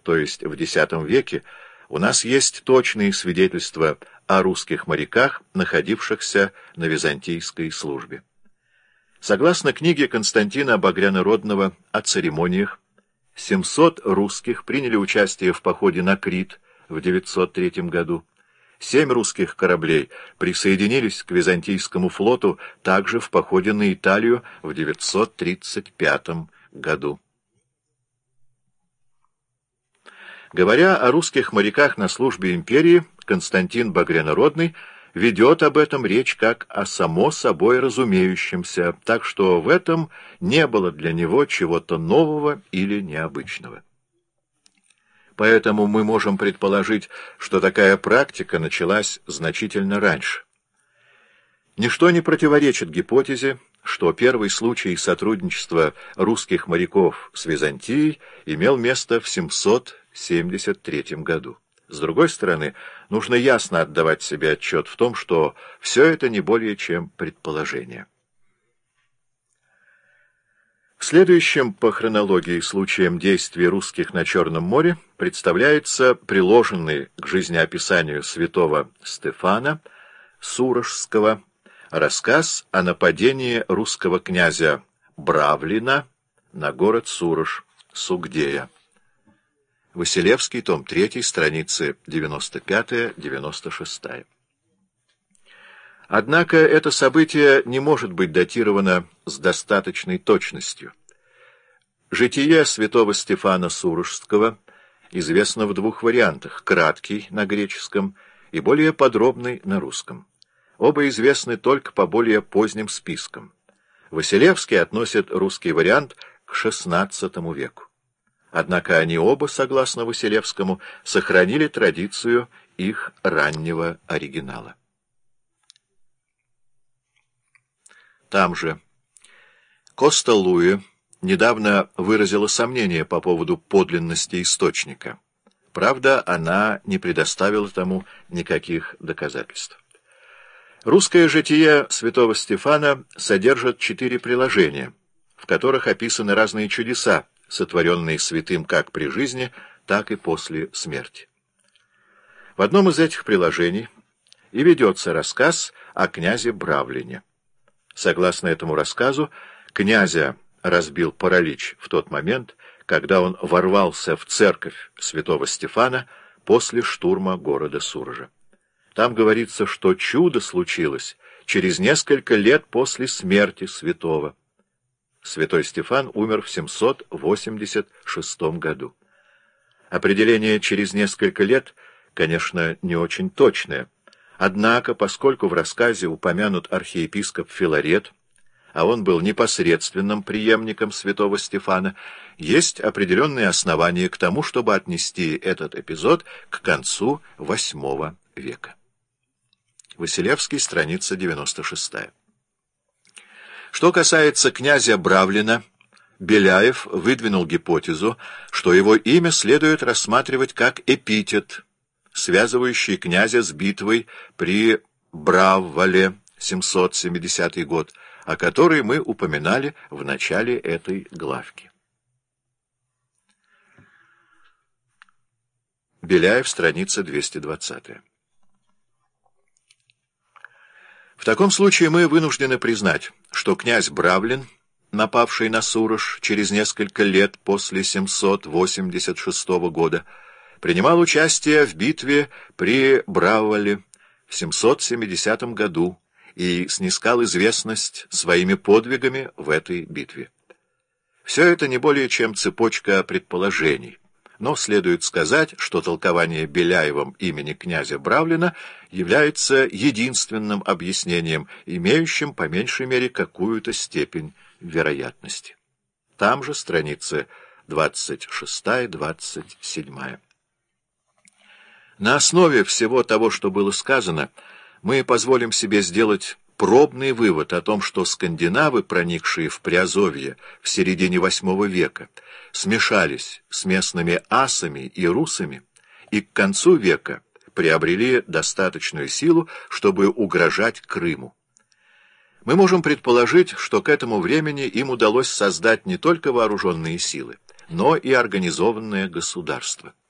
то есть в X веке, у нас есть точные свидетельства о русских моряках, находившихся на византийской службе. Согласно книге Константина Багряна-Родного о церемониях, 700 русских приняли участие в походе на Крит в 903 году. 7 русских кораблей присоединились к византийскому флоту также в походе на Италию в 935 году. Говоря о русских моряках на службе империи, Константин Багряно-Родный ведет об этом речь как о само собой разумеющемся, так что в этом не было для него чего-то нового или необычного. Поэтому мы можем предположить, что такая практика началась значительно раньше. Ничто не противоречит гипотезе, что первый случай сотрудничества русских моряков с Византией имел место в 773 году. С другой стороны, нужно ясно отдавать себе отчет в том, что все это не более чем предположение. Следующим по хронологии случаем действий русских на Черном море представляется приложенный к жизнеописанию святого Стефана Сурожского рассказ о нападении русского князя Бравлина на город Сурож, Сугдея. Василевский, том 3, страницы 95-96. Однако это событие не может быть датировано с достаточной точностью. Житие святого Стефана Сурожского известно в двух вариантах — краткий на греческом и более подробный на русском. Оба известны только по более поздним спискам. Василевский относит русский вариант к XVI веку. Однако они оба, согласно Василевскому, сохранили традицию их раннего оригинала. Там же Коста Луи недавно выразила сомнение по поводу подлинности источника. Правда, она не предоставила тому никаких доказательств. Русское житие святого Стефана содержит 4 приложения, в которых описаны разные чудеса, сотворенные святым как при жизни, так и после смерти. В одном из этих приложений и ведется рассказ о князе Бравлине. Согласно этому рассказу, князя разбил паралич в тот момент, когда он ворвался в церковь святого Стефана после штурма города Сурожа. Там говорится, что чудо случилось через несколько лет после смерти святого. Святой Стефан умер в 786 году. Определение «через несколько лет», конечно, не очень точное. Однако, поскольку в рассказе упомянут архиепископ Филарет, а он был непосредственным преемником святого Стефана, есть определенные основания к тому, чтобы отнести этот эпизод к концу VIII века. Василевский, страница 96. Что касается князя Бравлина, Беляев выдвинул гипотезу, что его имя следует рассматривать как эпитет, связывающий князя с битвой при Браввале, 770 год, о которой мы упоминали в начале этой главки. Беляев, страница 220. В таком случае мы вынуждены признать, что князь Бравлин, напавший на Сурож через несколько лет после 786 года, принимал участие в битве при Браввале в 770 году и снискал известность своими подвигами в этой битве. Все это не более чем цепочка предположений, но следует сказать, что толкование Беляевым имени князя Бравлина является единственным объяснением, имеющим по меньшей мере какую-то степень вероятности. Там же страницы 26-27. На основе всего того, что было сказано, мы позволим себе сделать пробный вывод о том, что скандинавы, проникшие в Приазовье в середине VIII века, смешались с местными асами и русами и к концу века приобрели достаточную силу, чтобы угрожать Крыму. Мы можем предположить, что к этому времени им удалось создать не только вооруженные силы, но и организованное государство.